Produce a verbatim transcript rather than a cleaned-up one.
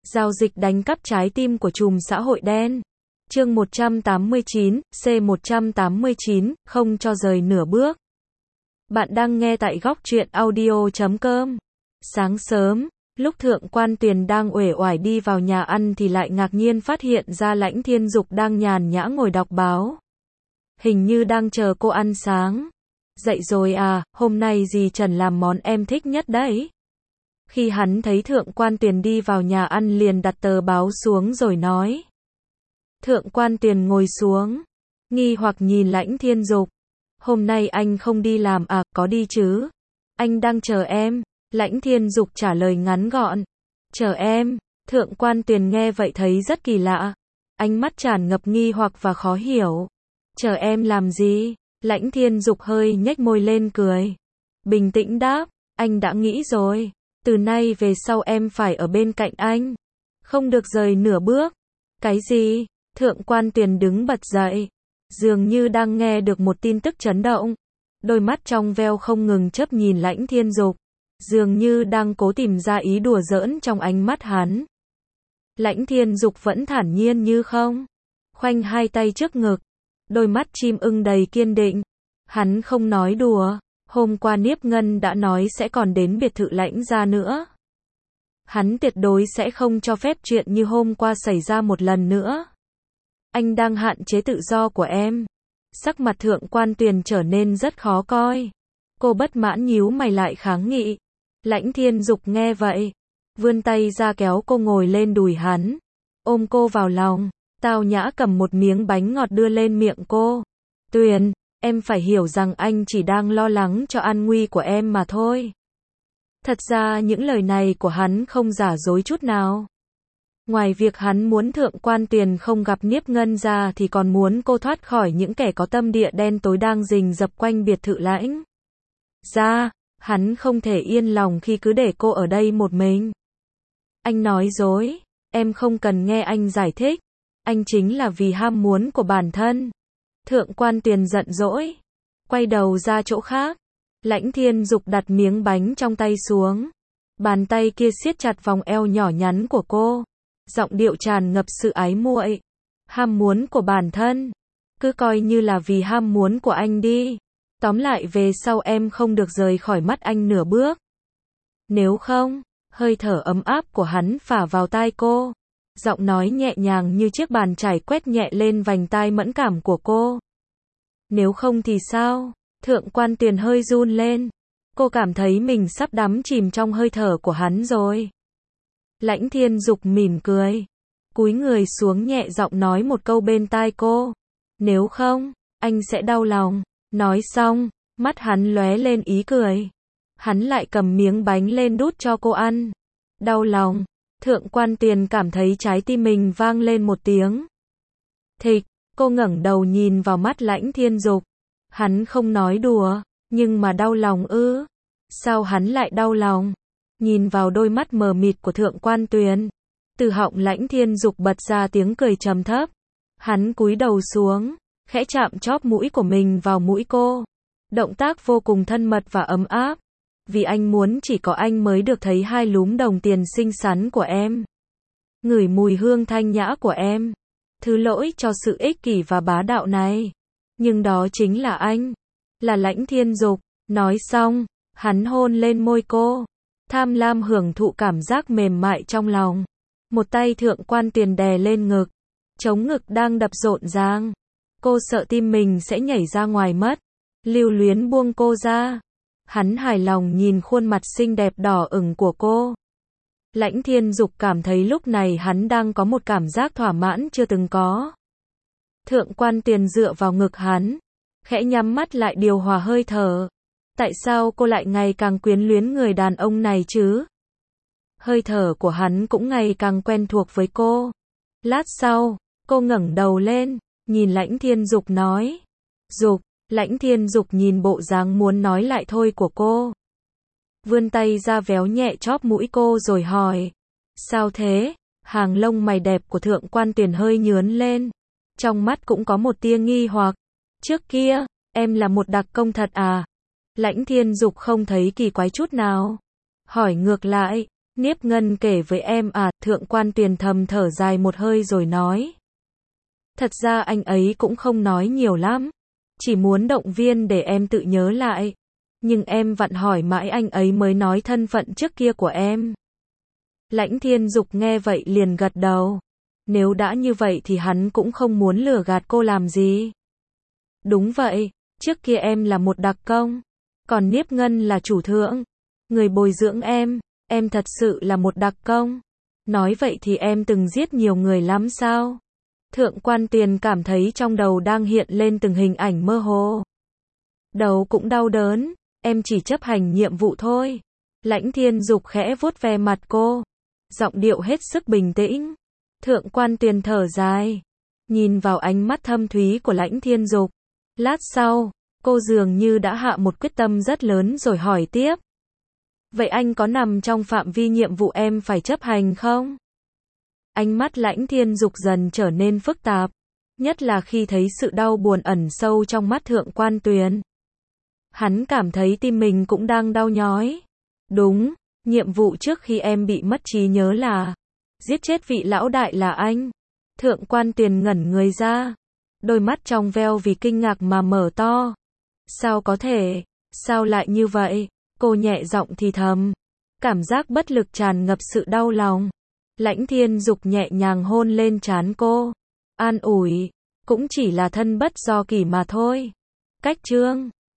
Giao dịch đánh cắp trái tim của trùm xã hội đen. Chương một trăm tám mươi chín, C một trăm tám mươi chín, không cho rời nửa bước. Bạn đang nghe tại góc truyện audio chấm com. Sáng sớm, lúc Thượng Quan Tuyền đang uể oải đi vào nhà ăn thì lại ngạc nhiên phát hiện ra Lãnh Thiên Dục đang nhàn nhã ngồi đọc báo. Hình như đang chờ cô ăn sáng. Dậy rồi à, hôm nay dì Trần làm món em thích nhất đấy. Khi hắn thấy Thượng Quan Tuyền đi vào nhà ăn liền đặt tờ báo xuống rồi nói. Thượng Quan Tuyền ngồi xuống, nghi hoặc nhìn Lãnh Thiên Dục. Hôm nay anh không đi làm à, có đi chứ? Anh đang chờ em. Lãnh Thiên Dục trả lời ngắn gọn. Chờ em. Thượng Quan Tuyền nghe vậy thấy rất kỳ lạ. Ánh mắt tràn ngập nghi hoặc và khó hiểu. Chờ em làm gì? Lãnh Thiên Dục hơi nhếch môi lên cười. Bình tĩnh đáp, anh đã nghĩ rồi. Từ nay về sau em phải ở bên cạnh anh. Không được rời nửa bước. Cái gì? Thượng Quan Tuyền đứng bật dậy. Dường như đang nghe được một tin tức chấn động. Đôi mắt trong veo không ngừng chớp nhìn Lãnh Thiên Dục. Dường như đang cố tìm ra ý đùa giỡn trong ánh mắt hắn. Lãnh Thiên Dục vẫn thản nhiên như không. Khoanh hai tay trước ngực. Đôi mắt chim ưng đầy kiên định. Hắn không nói đùa. Hôm qua Niếp Ngân đã nói sẽ còn đến biệt thự Lãnh gia nữa. Hắn tuyệt đối sẽ không cho phép chuyện như hôm qua xảy ra một lần nữa. Anh đang hạn chế tự do của em. Sắc mặt Thượng Quan Tuyền trở nên rất khó coi. Cô bất mãn nhíu mày lại kháng nghị. Lãnh Thiên Dục nghe vậy, vươn tay ra kéo cô ngồi lên đùi hắn, ôm cô vào lòng, tao nhã cầm một miếng bánh ngọt đưa lên miệng cô. Tuyền, em phải hiểu rằng anh chỉ đang lo lắng cho an nguy của em mà thôi. Thật ra những lời này của hắn không giả dối chút nào. Ngoài việc hắn muốn Thượng Quan Tuyền không gặp Niếp Ngân ra thì còn muốn cô thoát khỏi những kẻ có tâm địa đen tối đang rình rập quanh biệt thự Lãnh gia. Hắn không thể yên lòng khi cứ để cô ở đây một mình. Anh nói dối, em không cần nghe anh giải thích. Anh chính là vì ham muốn của bản thân. Thượng Quan Tuyền giận dỗi, quay đầu ra chỗ khác. Lãnh Thiên Dục đặt miếng bánh trong tay xuống. Bàn tay kia siết chặt vòng eo nhỏ nhắn của cô. Giọng điệu tràn ngập sự ái muội. Ham muốn của bản thân. Cứ coi như là vì ham muốn của anh đi. Tóm lại về sau em không được rời khỏi mắt anh nửa bước. Nếu không, hơi thở ấm áp của hắn phả vào tai cô. Giọng nói nhẹ nhàng như chiếc bàn chải quét nhẹ lên vành tai mẫn cảm của cô. Nếu không thì sao? Thượng Quan Tuyền hơi run lên. Cô cảm thấy mình sắp đắm chìm trong hơi thở của hắn rồi. Lãnh Thiên Dục mỉm cười. Cúi người xuống nhẹ giọng nói một câu bên tai cô. Nếu không, anh sẽ đau lòng. Nói xong, mắt hắn lóe lên ý cười. Hắn lại cầm miếng bánh lên đút cho cô ăn. Đau lòng. Thượng Quan Tuyền cảm thấy trái tim mình vang lên một tiếng. Thịch, cô ngẩng đầu nhìn vào mắt Lãnh Thiên Dục. Hắn không nói đùa, nhưng mà đau lòng ư? Sao hắn lại đau lòng? Nhìn vào đôi mắt mờ mịt của Thượng Quan Tuyền, từ họng Lãnh Thiên Dục bật ra tiếng cười trầm thấp. Hắn cúi đầu xuống, khẽ chạm chóp mũi của mình vào mũi cô. Động tác vô cùng thân mật và ấm áp. Vì anh muốn chỉ có anh mới được thấy hai lúm đồng tiền xinh xắn của em. Ngửi mùi hương thanh nhã của em. Thứ lỗi cho sự ích kỷ và bá đạo này. Nhưng đó chính là anh. Là Lãnh Thiên Dục. Nói xong, hắn hôn lên môi cô. Tham lam hưởng thụ cảm giác mềm mại trong lòng. Một tay Thượng Quan Tuyền đè lên ngực. Chống ngực đang đập rộn ràng. Cô sợ tim mình sẽ nhảy ra ngoài mất. Lưu luyến buông cô ra. Hắn hài lòng nhìn khuôn mặt xinh đẹp đỏ ửng của cô. Lãnh Thiên Dục cảm thấy lúc này hắn đang có một cảm giác thỏa mãn chưa từng có. Thượng Quan Tuyền dựa vào ngực hắn, khẽ nhắm mắt lại điều hòa hơi thở. Tại sao cô lại ngày càng quyến luyến người đàn ông này chứ? Hơi thở của hắn cũng ngày càng quen thuộc với cô. Lát sau, cô ngẩng đầu lên, nhìn Lãnh Thiên Dục nói. Dục. Lãnh Thiên Dục nhìn bộ dáng muốn nói lại thôi của cô. Vươn tay ra véo nhẹ chóp mũi cô rồi hỏi. Sao thế? Hàng lông mày đẹp của Thượng Quan Tuyền hơi nhướn lên. Trong mắt cũng có một tia nghi hoặc. Trước kia, em là một đặc công thật à? Lãnh Thiên Dục không thấy kỳ quái chút nào. Hỏi ngược lại. Niếp Ngân kể với em à, Thượng quan Tuyền thầm thở dài một hơi rồi nói. Thật ra anh ấy cũng không nói nhiều lắm. Chỉ muốn động viên để em tự nhớ lại. Nhưng em vặn hỏi mãi anh ấy mới nói thân phận trước kia của em. Lãnh Thiên Dục nghe vậy liền gật đầu. Nếu đã như vậy thì hắn cũng không muốn lừa gạt cô làm gì. Đúng vậy, trước kia em là một đặc công. Còn Niếp Ngân là chủ thượng. Người bồi dưỡng em, em thật sự là một đặc công. Nói vậy thì em từng giết nhiều người lắm sao? Thượng quan Tuyền cảm thấy trong đầu đang hiện lên từng hình ảnh mơ hồ. Đầu cũng đau đớn, em chỉ chấp hành nhiệm vụ thôi. Lãnh Thiên Dục khẽ vuốt ve mặt cô. Giọng điệu hết sức bình tĩnh. Thượng quan Tuyền thở dài. Nhìn vào ánh mắt thâm thúy của Lãnh Thiên Dục. Lát sau, cô dường như đã hạ một quyết tâm rất lớn rồi hỏi tiếp. Vậy anh có nằm trong phạm vi nhiệm vụ em phải chấp hành không? Ánh mắt Lãnh Thiên Dục dần trở nên phức tạp. Nhất là khi thấy sự đau buồn ẩn sâu trong mắt Thượng quan Tuyền. Hắn cảm thấy tim mình cũng đang đau nhói. Đúng, nhiệm vụ trước khi em bị mất trí nhớ là giết chết vị lão đại là anh. Thượng quan Tuyền ngẩn người ra. Đôi mắt trong veo vì kinh ngạc mà mở to. Sao có thể? Sao lại như vậy? Cô nhẹ giọng thì thầm. Cảm giác bất lực tràn ngập sự đau lòng. Lãnh Thiên Dục nhẹ nhàng hôn lên trán cô. An ủi. Cũng chỉ là thân bất do kỷ mà thôi. Cách chương